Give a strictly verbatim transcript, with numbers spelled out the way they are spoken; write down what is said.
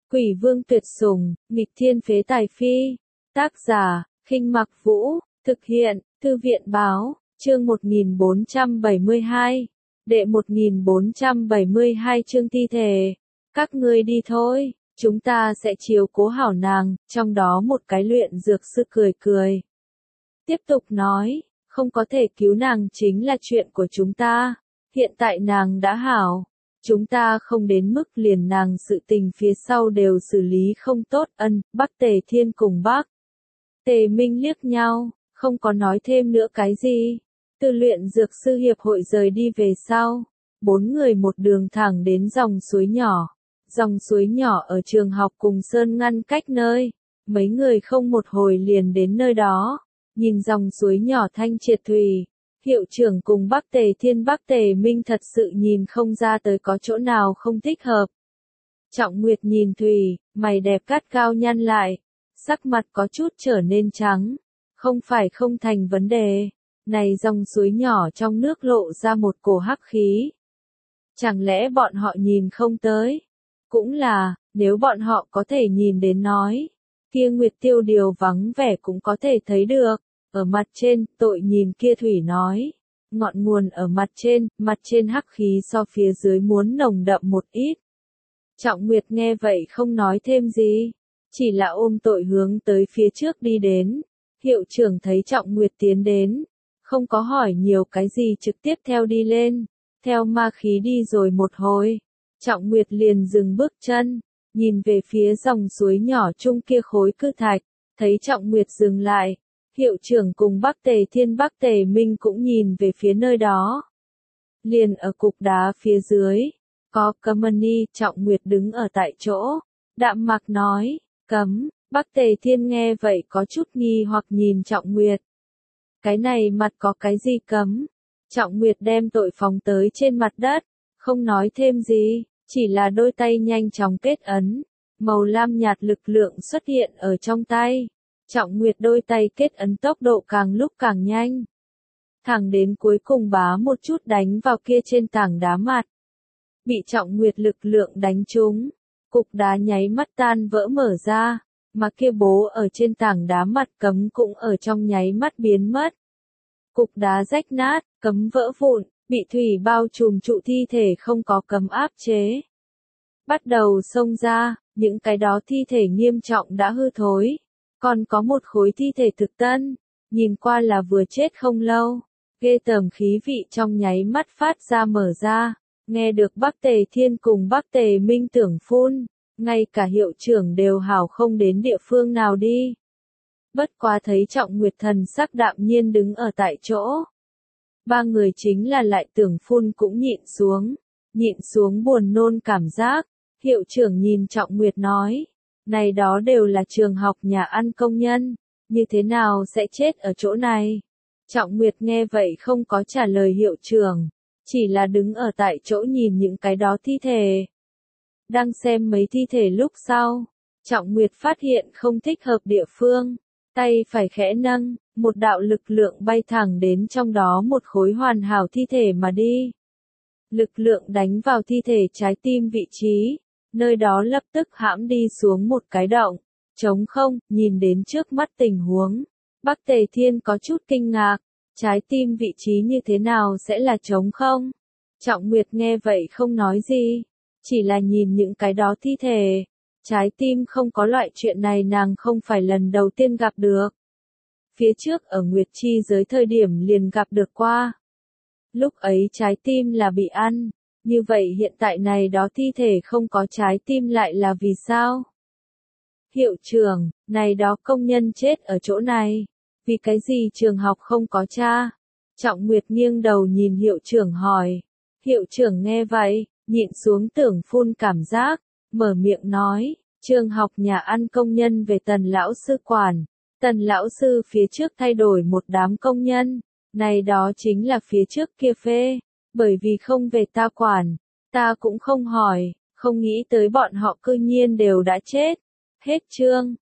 Quỷ vương tuyệt sủng, nghịch thiên phế tài phi. Tác giả, Khinh Mặc Vũ, thực hiện, Thư viện báo, chương một nghìn bốn trăm bảy mươi hai. Đệ một nghìn bốn trăm bảy mươi hai chương thi thể. Các ngươi đi thôi, chúng ta sẽ chiếu cố hảo nàng, trong đó một cái luyện dược sư cười cười. Tiếp tục nói, không có thể cứu nàng chính là chuyện của chúng ta, hiện tại nàng đã hảo. Chúng ta không đến mức liền nàng sự tình phía sau đều xử lý không tốt. Ân, Bắc Tề Thiên cùng Bắc Tề Minh liếc nhau, không có nói thêm nữa cái gì. Từ luyện dược sư hiệp hội rời đi về sau, bốn người một đường thẳng đến dòng suối nhỏ. Dòng suối nhỏ ở trường học cùng sơn ngăn cách nơi, mấy người không một hồi liền đến nơi đó, nhìn dòng suối nhỏ thanh triệt thủy. Hiệu trưởng cùng Bắc Tề Thiên Bắc Tề Minh thật sự nhìn không ra tới có chỗ nào không thích hợp. Trọng Nguyệt nhìn thủy, mày đẹp cắt cao nhăn lại, sắc mặt có chút trở nên trắng. Không phải không thành vấn đề, này dòng suối nhỏ trong nước lộ ra một cổ hắc khí. Chẳng lẽ bọn họ nhìn không tới? Cũng là, nếu bọn họ có thể nhìn đến nói, kia Nguyệt Tiêu Điều vắng vẻ cũng có thể thấy được. Ở mặt trên, tội nhìn kia thủy nói. Ngọn nguồn ở mặt trên, mặt trên hắc khí so phía dưới muốn nồng đậm một ít. Trọng Nguyệt nghe vậy không nói thêm gì, chỉ là ôm tội hướng tới phía trước đi đến. Hiệu trưởng thấy Trọng Nguyệt tiến đến, không có hỏi nhiều cái gì trực tiếp theo đi lên, theo ma khí đi rồi một hồi. Trọng Nguyệt liền dừng bước chân, nhìn về phía dòng suối nhỏ chung kia khối cự thạch, thấy Trọng Nguyệt dừng lại. Hiệu trưởng cùng Bắc Tề Thiên Bắc Tề Minh cũng nhìn về phía nơi đó. Liền ở cục đá phía dưới, có cấm ni. Trọng Nguyệt đứng ở tại chỗ, đạm mạc nói, cấm. Bắc Tề Thiên nghe vậy có chút nghi hoặc nhìn Trọng Nguyệt. Cái này mặt có cái gì cấm? Trọng Nguyệt đem tội phóng tới trên mặt đất, không nói thêm gì, chỉ là đôi tay nhanh chóng kết ấn. Màu lam nhạt lực lượng xuất hiện ở trong tay. Trọng Nguyệt đôi tay kết ấn tốc độ càng lúc càng nhanh. Thẳng đến cuối cùng bá một chút đánh vào kia trên tảng đá mặt. Bị Trọng Nguyệt lực lượng đánh trúng, cục đá nháy mắt tan vỡ mở ra, mà kia bố ở trên tảng đá mặt cấm cũng ở trong nháy mắt biến mất. Cục đá rách nát, cấm vỡ vụn, bị thủy bao trùm trụ thi thể không có cấm áp chế. Bắt đầu xông ra, những cái đó thi thể nghiêm trọng đã hư thối. Còn có một khối thi thể thực tân, nhìn qua là vừa chết không lâu, ghê tởm khí vị trong nháy mắt phát ra mở ra, nghe được Bắc Tề Thiên cùng Bắc Tề Minh tưởng phun, ngay cả hiệu trưởng đều hảo không đến địa phương nào đi. Bất quá thấy Trọng Nguyệt thần sắc đạm nhiên đứng ở tại chỗ. Ba người chính là lại tưởng phun cũng nhịn xuống, nhịn xuống buồn nôn cảm giác, hiệu trưởng nhìn Trọng Nguyệt nói. Này đó đều là trường học nhà ăn công nhân, như thế nào sẽ chết ở chỗ này? Trọng Nguyệt nghe vậy không có trả lời hiệu trưởng, chỉ là đứng ở tại chỗ nhìn những cái đó thi thể. Đang xem mấy thi thể lúc sau, Trọng Nguyệt phát hiện không thích hợp địa phương, tay phải khẽ nâng, một đạo lực lượng bay thẳng đến trong đó một khối hoàn hảo thi thể mà đi. Lực lượng đánh vào thi thể trái tim vị trí. Nơi đó lập tức hãm đi xuống một cái động, trống không, nhìn đến trước mắt tình huống. Bắc Tề Thiên có chút kinh ngạc, trái tim vị trí như thế nào sẽ là trống không? Trọng Nguyệt nghe vậy không nói gì, chỉ là nhìn những cái đó thi thể. Trái tim không có loại chuyện này nàng không phải lần đầu tiên gặp được. Phía trước ở Nguyệt Chi giới thời điểm liền gặp được qua. Lúc ấy trái tim là bị ăn. Như vậy hiện tại này đó thi thể không có trái tim lại là vì sao? Hiệu trưởng, này đó công nhân chết ở chỗ này. Vì cái gì trường học không có cha? Trọng Nguyệt nghiêng đầu nhìn hiệu trưởng hỏi. Hiệu trưởng nghe vậy, nhịn xuống tưởng phun cảm giác, mở miệng nói, trường học nhà ăn công nhân về Tần lão sư quản. Tần lão sư phía trước thay đổi một đám công nhân. Này đó chính là phía trước kia phê. Bởi vì không về ta quản, ta cũng không hỏi, không nghĩ tới bọn họ cư nhiên đều đã chết. Hết chương.